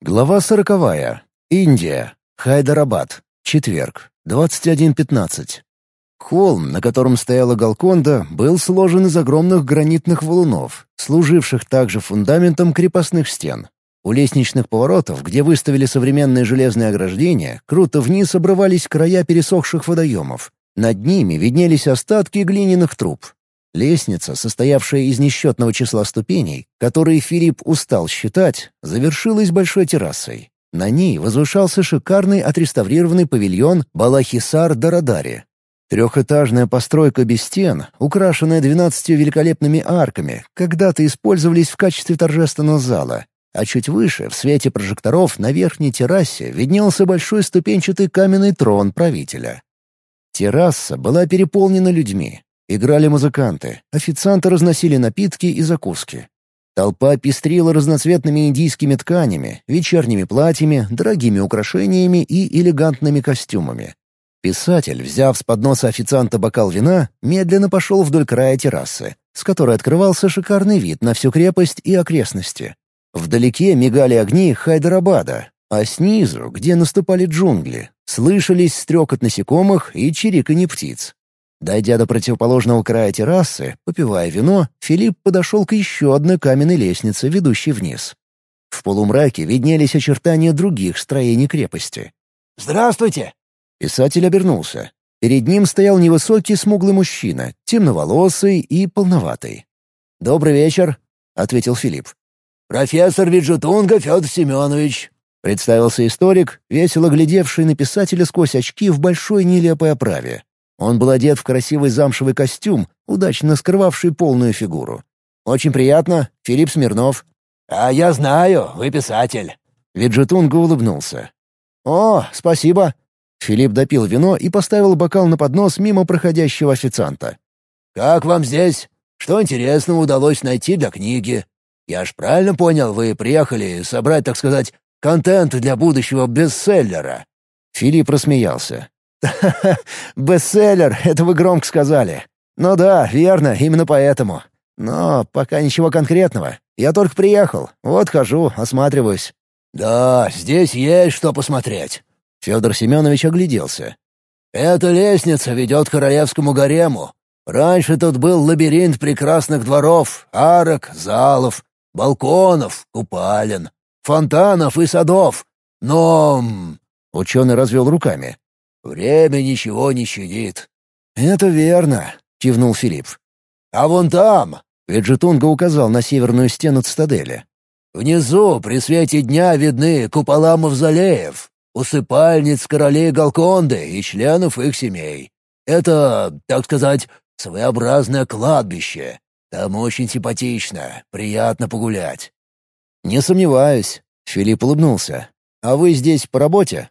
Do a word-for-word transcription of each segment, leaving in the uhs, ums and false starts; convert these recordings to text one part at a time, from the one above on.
Глава сороковая. Индия. Хайдарабад. Четверг. двадцать один пятнадцать. Холм, на котором стояла Голконда, был сложен из огромных гранитных валунов, служивших также фундаментом крепостных стен. У лестничных поворотов, где выставили современные железные ограждения, круто вниз обрывались края пересохших водоемов. Над ними виднелись остатки глиняных труб. Лестница, состоявшая из несчетного числа ступеней, которые Филипп устал считать, завершилась большой террасой. На ней возвышался шикарный отреставрированный павильон Балахисар-Дарадари. Трехэтажная постройка без стен, украшенная двенадцатью великолепными арками, когда-то использовались в качестве торжественного зала, а чуть выше, в свете прожекторов, на верхней террасе виднелся большой ступенчатый каменный трон правителя. Терраса была переполнена людьми. Играли музыканты, официанты разносили напитки и закуски. Толпа пестрила разноцветными индийскими тканями, вечерними платьями, дорогими украшениями и элегантными костюмами. Писатель, взяв с подноса официанта бокал вина, медленно пошел вдоль края террасы, с которой открывался шикарный вид на всю крепость и окрестности. Вдалеке мигали огни Хайдарабада, а снизу, где наступали джунгли, слышались стрекот насекомых и чириканье птиц. Дойдя до противоположного края террасы, попивая вино, Филипп подошел к еще одной каменной лестнице, ведущей вниз. В полумраке виднелись очертания других строений крепости. «Здравствуйте!» Писатель обернулся. Перед ним стоял невысокий смуглый мужчина, темноволосый и полноватый. «Добрый вечер», — ответил Филипп. «Профессор Виджетунга Федор Семенович», — представился историк, весело глядевший на писателя сквозь очки в большой нелепой оправе. Он был одет в красивый замшевый костюм, удачно скрывавший полную фигуру. «Очень приятно, Филипп Смирнов». «А я знаю, вы писатель». Виджетунга улыбнулся. «О, спасибо». Филипп допил вино и поставил бокал на поднос мимо проходящего официанта. «Как вам здесь? Что интересного удалось найти для книги? Я ж правильно понял, вы приехали собрать, так сказать, контент для будущего бестселлера?» Филипп рассмеялся. «Ха-ха, бестселлер, это вы громко сказали. Ну да, верно, именно поэтому. Но пока ничего конкретного. Я только приехал, вот хожу, осматриваюсь». «Да, здесь есть что посмотреть». Федор Семенович огляделся. «Эта лестница ведет к королевскому гарему. Раньше тут был лабиринт прекрасных дворов, арок, залов, балконов, купалин, фонтанов и садов. Но...» Ученый развел руками. «Время ничего не щадит». «Это верно», — кивнул Филипп. «А вон там...» — Виджетунга указал на северную стену цитадели. «Внизу при свете дня видны купола мавзолеев, усыпальниц королей Голконды и членов их семей. Это, так сказать, своеобразное кладбище. Там очень симпатично, приятно погулять». «Не сомневаюсь», — Филипп улыбнулся. «А вы здесь по работе?»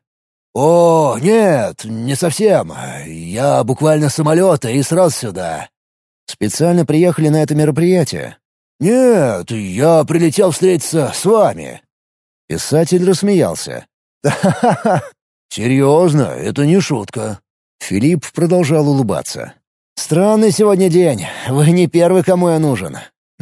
«О, нет, не совсем. Я буквально с самолета и сразу сюда». «Специально приехали на это мероприятие?» «Нет, я прилетел встретиться с вами». Писатель рассмеялся. «Ха-ха-ха! Серьезно, это не шутка». Филипп продолжал улыбаться. «Странный сегодня день. Вы не первый, кому я нужен».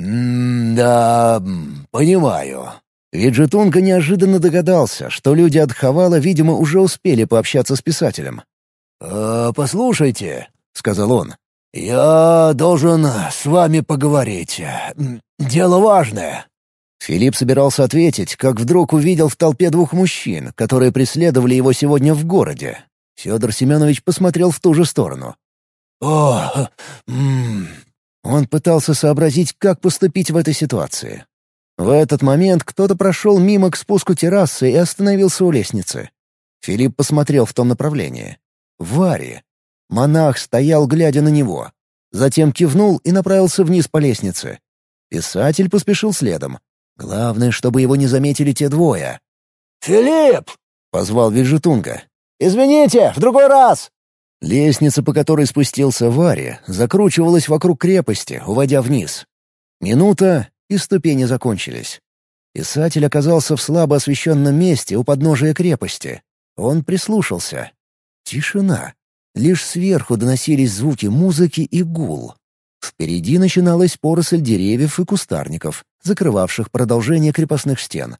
«М-да, понимаю». Виджетунга неожиданно догадался, что люди от Хавала, видимо, уже успели пообщаться с писателем. «Э, «Послушайте», — сказал он, — «я должен с вами поговорить. Дело важное». Филипп собирался ответить, как вдруг увидел в толпе двух мужчин, которые преследовали его сегодня в городе. Федор Семенович посмотрел в ту же сторону. «О, м-м». Он пытался сообразить, как поступить в этой ситуации. В этот момент кто-то прошел мимо к спуску террасы и остановился у лестницы. Филипп посмотрел в том направлении. Вари. Монах стоял, глядя на него. Затем кивнул и направился вниз по лестнице. Писатель поспешил следом. Главное, чтобы его не заметили те двое. «Филипп!» — позвал Виджетунга. «Извините, в другой раз!» Лестница, по которой спустился Вари, закручивалась вокруг крепости, уводя вниз. Минута, и ступени закончились. Писатель оказался в слабо освещенном месте у подножия крепости. Он прислушался. Тишина. Лишь сверху доносились звуки музыки и гул. Впереди начиналась поросль деревьев и кустарников, закрывавших продолжение крепостных стен.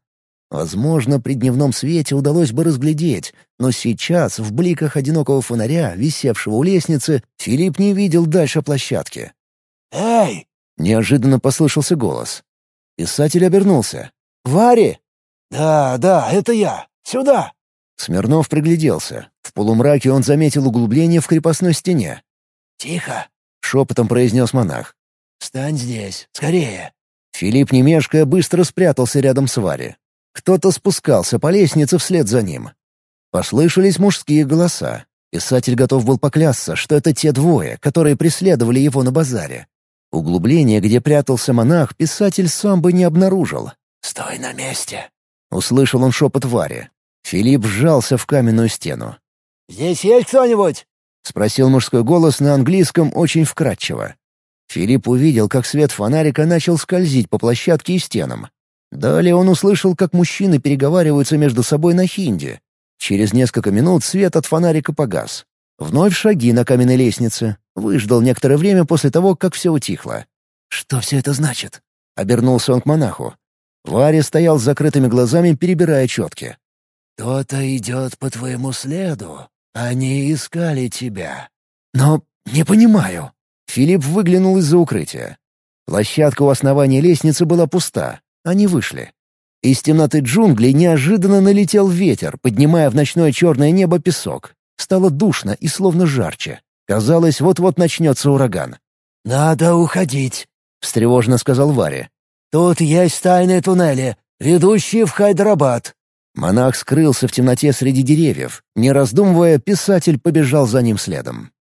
Возможно, при дневном свете удалось бы разглядеть, но сейчас, в бликах одинокого фонаря, висевшего у лестницы, Филипп не видел дальше площадки. «Эй!» — неожиданно послышался голос. Писатель обернулся. «Варя!» «Да, да, это я. Сюда!» Смирнов пригляделся. В полумраке он заметил углубление в крепостной стене. «Тихо!» — шепотом произнес монах. «Встань здесь, скорее!» Филипп, не мешкая, быстро спрятался рядом с Варей. Кто-то спускался по лестнице вслед за ним. Послышались мужские голоса. Писатель готов был поклясться, что это те двое, которые преследовали его на базаре. Углубление, где прятался монах, писатель сам бы не обнаружил. «Стой на месте!» — услышал он шепот Вари. Филипп вжался в каменную стену. «Здесь есть кто-нибудь?» — спросил мужской голос на английском очень вкрадчиво. Филипп увидел, как свет фонарика начал скользить по площадке и стенам. Далее он услышал, как мужчины переговариваются между собой на хинди. Через несколько минут свет от фонарика погас. Вновь шаги на каменной лестнице. Выждал некоторое время после того, как все утихло. «Что все это значит?» — обернулся он к монаху. Варя стоял с закрытыми глазами, перебирая четки. «Кто-то идет по твоему следу. Они искали тебя». «Но не понимаю». Филипп выглянул из-за укрытия. Площадка у основания лестницы была пуста. Они вышли. Из темноты джунглей неожиданно налетел ветер, поднимая в ночное черное небо песок. Стало душно и словно жарче. Казалось, вот-вот начнется ураган. «Надо уходить», — встревоженно сказал Варя. «Тут есть тайные туннели, ведущие в Хайдарабад». Монах скрылся в темноте среди деревьев. Не раздумывая, писатель побежал за ним следом.